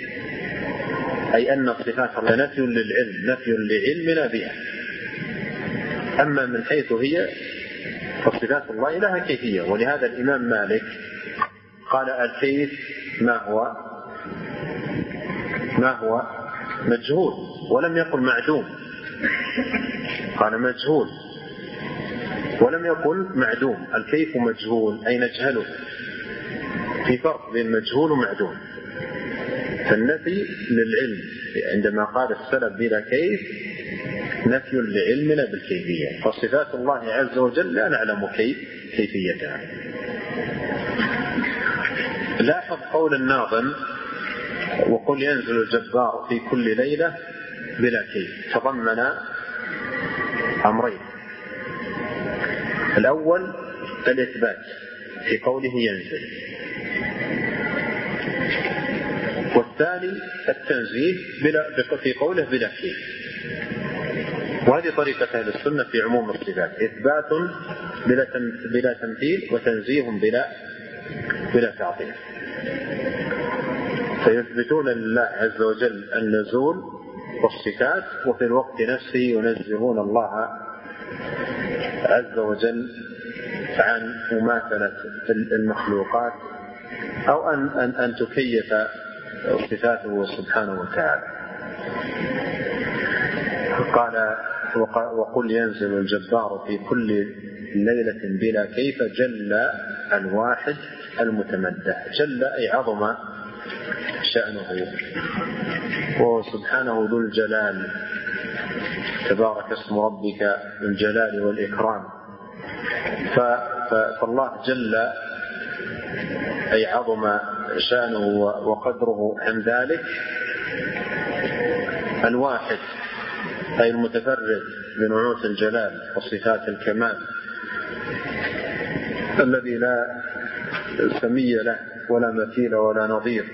أي أن صفات الله نفي للعلم، نفي لعلمنا بها. أما من حيث هي فصفات الله لها كيفية، ولهذا الإمام مالك قال الكيف ما هو مجهول، ولم يقل معدوم، قال مجهول ولم يقل معدوم. الكيف مجهول أي نجهله، في فرق بين مجهول ومعدوم. فالنفي للعلم عندما قال السلف بلا كيف نفي لعلمنا بالكيفية، فصفات الله عز وجل لا نعلم كيفيتها. لاحظ قول الناظم وقل ينزل الجبار في كل ليلة بلا كيف، تضمن أمرين: الأول الإثبات في قوله ينزل، والثاني التنزيه في قوله بلا كيف. وهذه طريقة أهل السنة في عموم الصفات: إثبات بلا تمثيل، وتنزيه بلا تعطيل. فيثبتون لله عز وجل النزول والصفات، وفي الوقت نفسه ينزهون الله عز وجل عن مماثلة المخلوقات أو أن تكيف صفاته سبحانه وتعالى. قال وقل ينزل الجبار في كل ليلة بلا كيف جل الواحد المتمدح. جل أي عظم شأنه، وهو سبحانه ذو الجلال، تبارك اسم ربك ذو الجلال والإكرام. فالله جل أي عظم شأنه وقدره عن ذلك. الواحد أي المتفرد بنعوت الجلال وصفات الكمال، الذي لا سمي له ولا مثيل ولا نظير.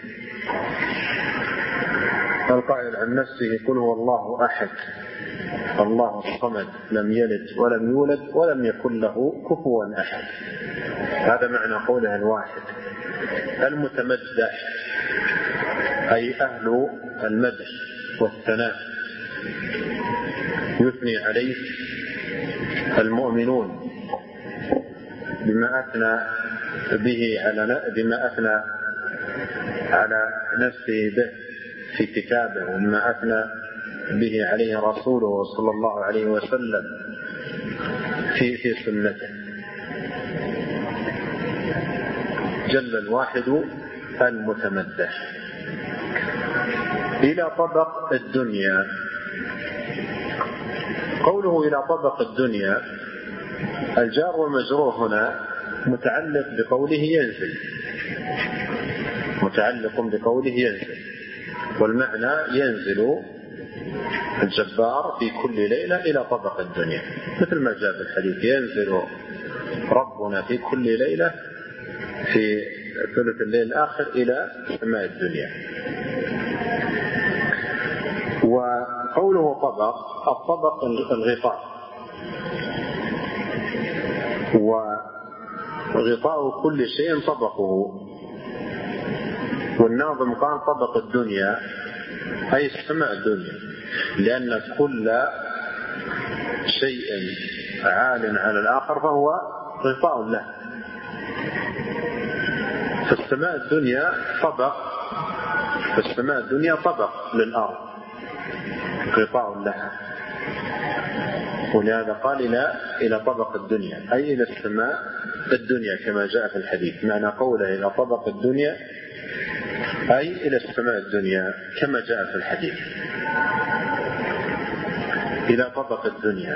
القائل عن نفسه قل هو الله أحد الله الصمد لم يلد ولم يولد ولم يكن له كفوا أحد. هذا معنى قوله الواحد. المتمدح أي أهل المدح والثناء، يثني عليه المؤمنون بما أثنى على نفسه به في كتابه، وما أثنى به عليه رسوله صلى الله عليه وسلم في سنته. جل الواحد المتمدح. إلى طبق الدنيا. قوله إلى طبق الدنيا، الجار والمجرور هنا متعلق بقوله ينزل، متعلق بقوله ينزل، والمعنى ينزل الجبار في كل ليلة إلى طبق الدنيا، مثل ما جاء في الحديث: ينزل ربنا في كل ليلة في ثلث الليل الآخر إلى سماء الدنيا. وقوله طبق، الطبق الغطاء، وغطاء كل شيء طبقه. والناظم قال طبق الدنيا أي سماء الدنيا، لأن كل شيء عال على الآخر فهو غطاء له. فالسماء الدنيا طبق، فالسماء الدنيا طبق للأرض غطاء لها، ولهذا قال إلى طبق الدنيا أي إلى السماء الدنيا كما جاء في الحديث. معنى قوله إلى طبق الدنيا أي إلى السماء الدنيا كما جاء في الحديث. إلى طبق الدنيا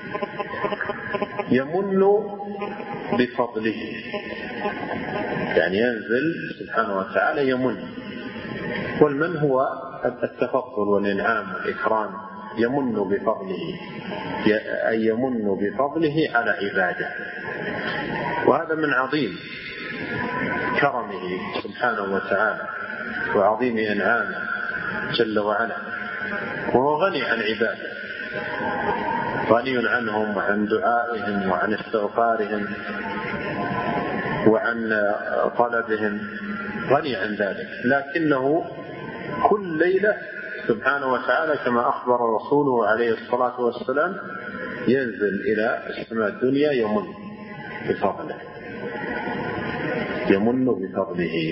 يمن بفضله، يعني ينزل سبحانه وتعالى يمن. والمن هو التفضل والإنعام والإكرام. يمن بفضله أي يمن بفضله على عباده، وهذا من عظيم كرمه سبحانه وتعالى وعظيم إنعامه جل وعلا، وهو غني عن عباده، غني عنهم وعن دعائهم وعن استغفارهم وعن طلبهم، غني عن ذلك، لكنه كل ليلة سبحانه وتعالى كما أخبر رسوله عليه الصلاة والسلام ينزل إلى السماء الدنيا يمن بفضله.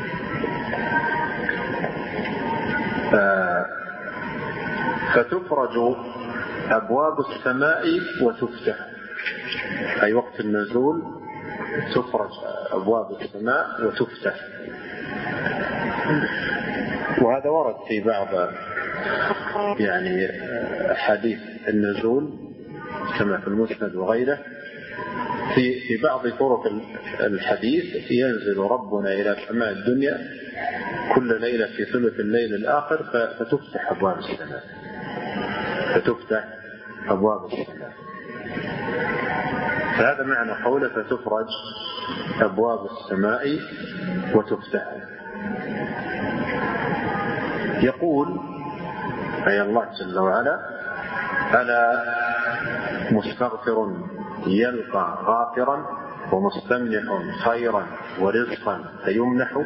فتفرج أبواب السماء وتفتح، أي وقت النزول تفرج أبواب السماء وتفتح. وهذا ورد في بعض حديث النزول كما في المسند وغيره. في بعض طرق الحديث ينزل ربنا إلى سماء الدنيا كل ليلة في ثلث الليل الآخر فتفتح أبواب السماء. فهذا معنى قوله فتفرج أبواب السماء وتفتح. يقول أي الله جل وعلا: ألا مستغفر يلقى غافرا ومستمنح خيرا ورزقا فيمنح.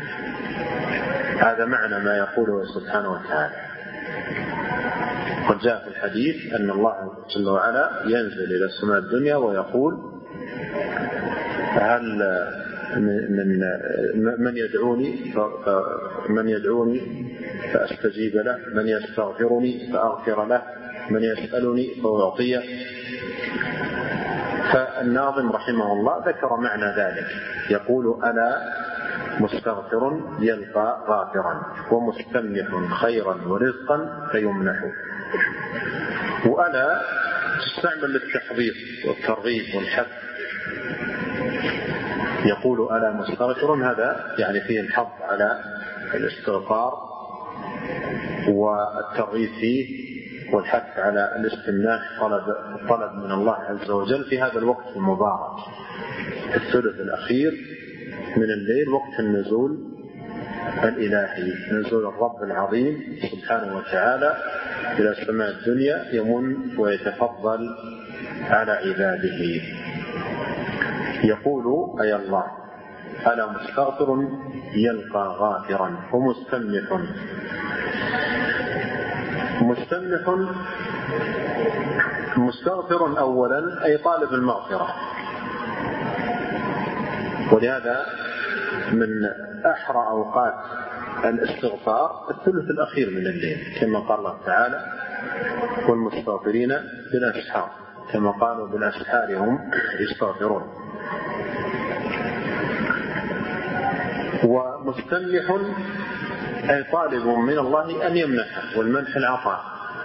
هذا معنى ما يقوله سبحانه وتعالى. قد جاء في الحديث أن الله جل وعلا ينزل إلى السماء الدنيا ويقول: هل من يدعوني فأستجيب له، من يستغفرني فأغفر له، من يسألني فأعطيه. فالناظم رحمه الله ذكر معنى ذلك، يقول: ألا مستغفر يلقى غافرا ومستمنح خيرا ورزقا فيمنح. وألا تستعمل للتحضير والترغيب والحث. يقول: ألا مستغفر، هذا فيه الحظ على الاستغفار والترغيب فيه والحث على الاستمناح، طلب من الله عز وجل في هذا الوقت المبارك، الثلث الأخير من الليل، وقت النزول الإلهي، نزول الرب العظيم سبحانه وتعالى إلى السماء الدنيا، يمن ويتفضل على عباده. يقول أي الله: ألا مستغفر يلقى غافرا ومستمنح. مستغفر أولا أي طالب المغفرة، ولهذا من أحرى أوقات الاستغفار الثلث الأخير من الليل، كما قال الله تعالى: والمستغفرين بالأسحار، كما قالوا بالأسحار هم يستغفرون. ومستمنح أي طالب من الله أن يمنحه، والمنح العطاء.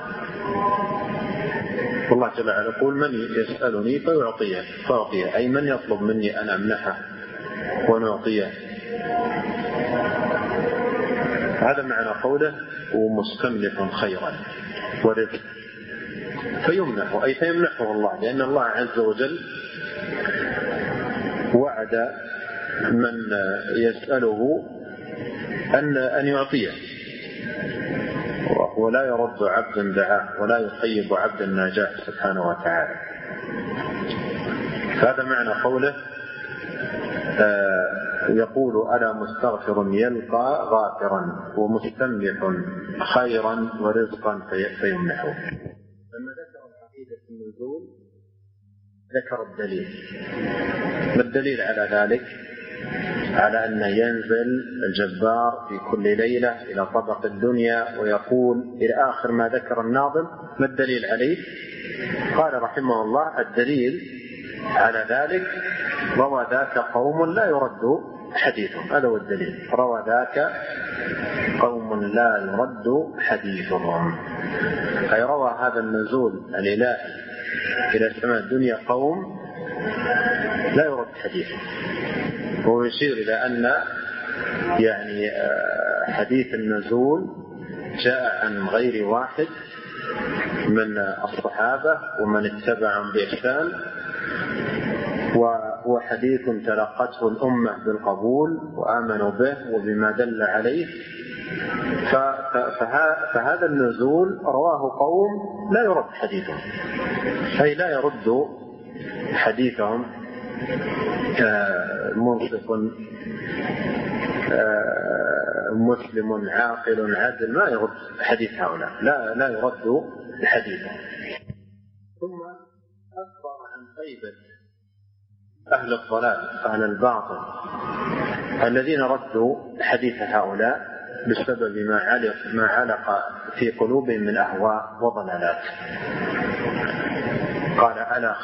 والله جل وعلا يقول: من يسألني فأعطيه، أي من يطلب مني أن أمنحه ونعطيه. هذا معنى قوله: ومستمنح خيرا ورزق فيمنح، أي فيمنحه الله، لأن الله عز وجل وعد من يسأله أن يعطيه، ولا يرد عبدا دعاه ولا يخيب عبدا ناجاه سبحانه وتعالى. هذا معنى قوله: يقول: ألا مستغفر يلقى غافرا ومستمنح خيرا ورزقا فيمنحه. لما ذكر عقيدة النزول ذكر الدليل. ما الدليل على ذلك؟ على أن ينزل الجبار في كل ليلة إلى طبق الدنيا ويقول إلى آخر ما ذكر الناظم. ما الدليل عليه؟ قال رحمه الله: الدليل على ذلك: روى ذاك قوم لا يرد حديثهم. هذا هو الدليل، روى ذاك قوم لا يرد حديثهم، أي روى هذا النزول الإلهي إلى السماء الدنيا قوم لا يرد حديثهم. هو يشير إلى أن حديث النزول جاء عن غير واحد من الصحابة ومن اتبعهم بإحسان، هو حديث تلقته الأمة بالقبول وآمنوا به وبما دل عليه، فهذا النزول رواه قوم لا يرد حديثهم، أي لا يرد حديثهم منصف مسلم عاقل عادل، ما يرد حديث هؤلاء، لا يرد حديثهم. ثم أخبر عن غيبة أهل الضلال أهل الباطل الذين ردوا حديث هؤلاء بسبب ما علق في قلوبهم من أهواء وضلالات. قال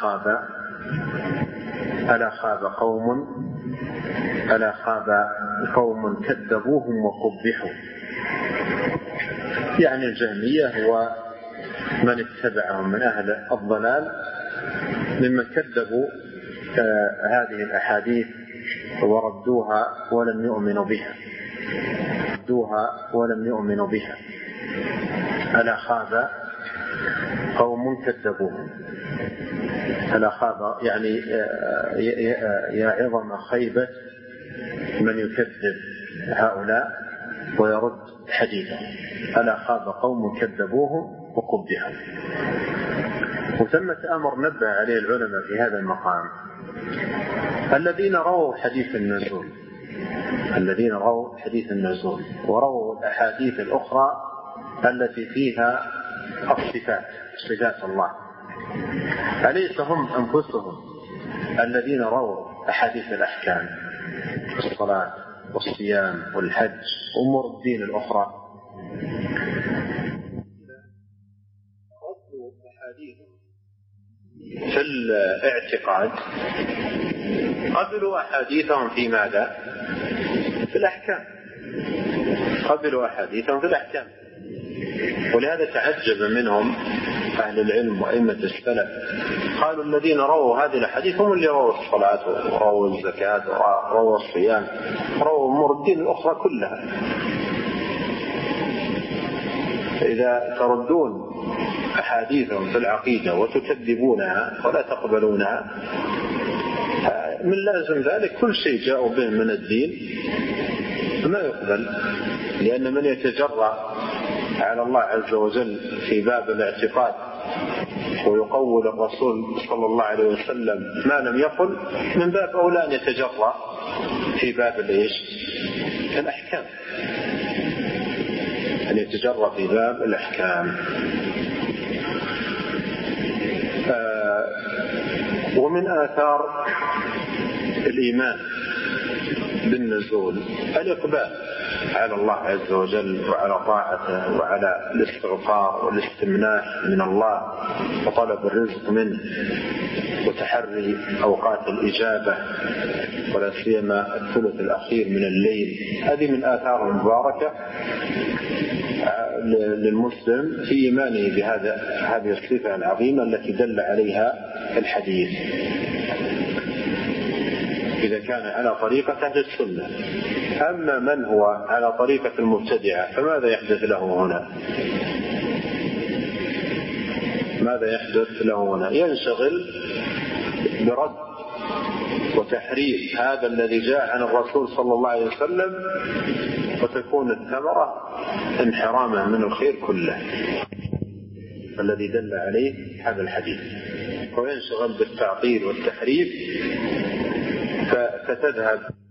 ألا خاب قوم كذبوهم وقبحوا، يعني الجهمية ومن اتبعهم من أهل الضلال ممن كذبوا هذه الأحاديث وردوها ولم يؤمنوا بها. ألا خاب قوم كذبوهم، ألا خاب يعني يا عظم خيبة من يكذب هؤلاء ويرد حديثهم. ألا خاب قوم كذبوهم وقبحوا. وثمة أمر نبه عليه العلماء في هذا المقام: الذين رووا حديث النزول ورووا الأحاديث الأخرى التي فيها صفات الله، أليس هم أنفسهم الذين رووا أحاديث الأحكام، الصلاة والصيام والحج وأمور الدين الأخرى؟ ردوا أحاديثهم في الاعتقاد، قبلوا أحاديثهم في ماذا؟ في الأحكام. ولهذا تعجب منهم أهل العلم وأئمة السلف، قالوا الذين رووا هذه الأحاديث هم اللي رووا الصلاة ورووا الزكاة ورووا الصيام، رووا أمور الدين الأخرى كلها. فإذا تردون أحاديثهم في العقيدة وتكذبونها ولا تقبلونها، من لازم ذلك كل شيء جاءوا به من الدين ما يقبل، لأن من يتجرأ على الله عز وجل في باب الاعتقاد ويقول الرسول صلى الله عليه وسلم ما لم يقل، من باب أولى أن يتجرأ في باب الأحكام، أن يتجرأ في باب الأحكام. ومن آثار الإيمان بالنزول الإقبال على الله عز وجل وعلى طاعته وعلى الاستغفار والاستمناء من الله وطلب الرزق منه وتحري أوقات الإجابة ولا سيما الثلث الأخير من الليل. هذه من آثار المباركة للمسلم في إيمانه هذه الصفة العظيمة التي دل عليها الحديث، إذا كان على طريقة أهل السنة. أما من هو على طريقة المبتدعة فماذا يحدث له هنا؟ ينشغل برد وتحريف هذا الذي جاء عن الرسول صلى الله عليه وسلم، وتكون الثمرة انحرامه من الخير كله الذي دل عليه هذا الحديث، وينشغل بالتعطيل والتحريف فتذهب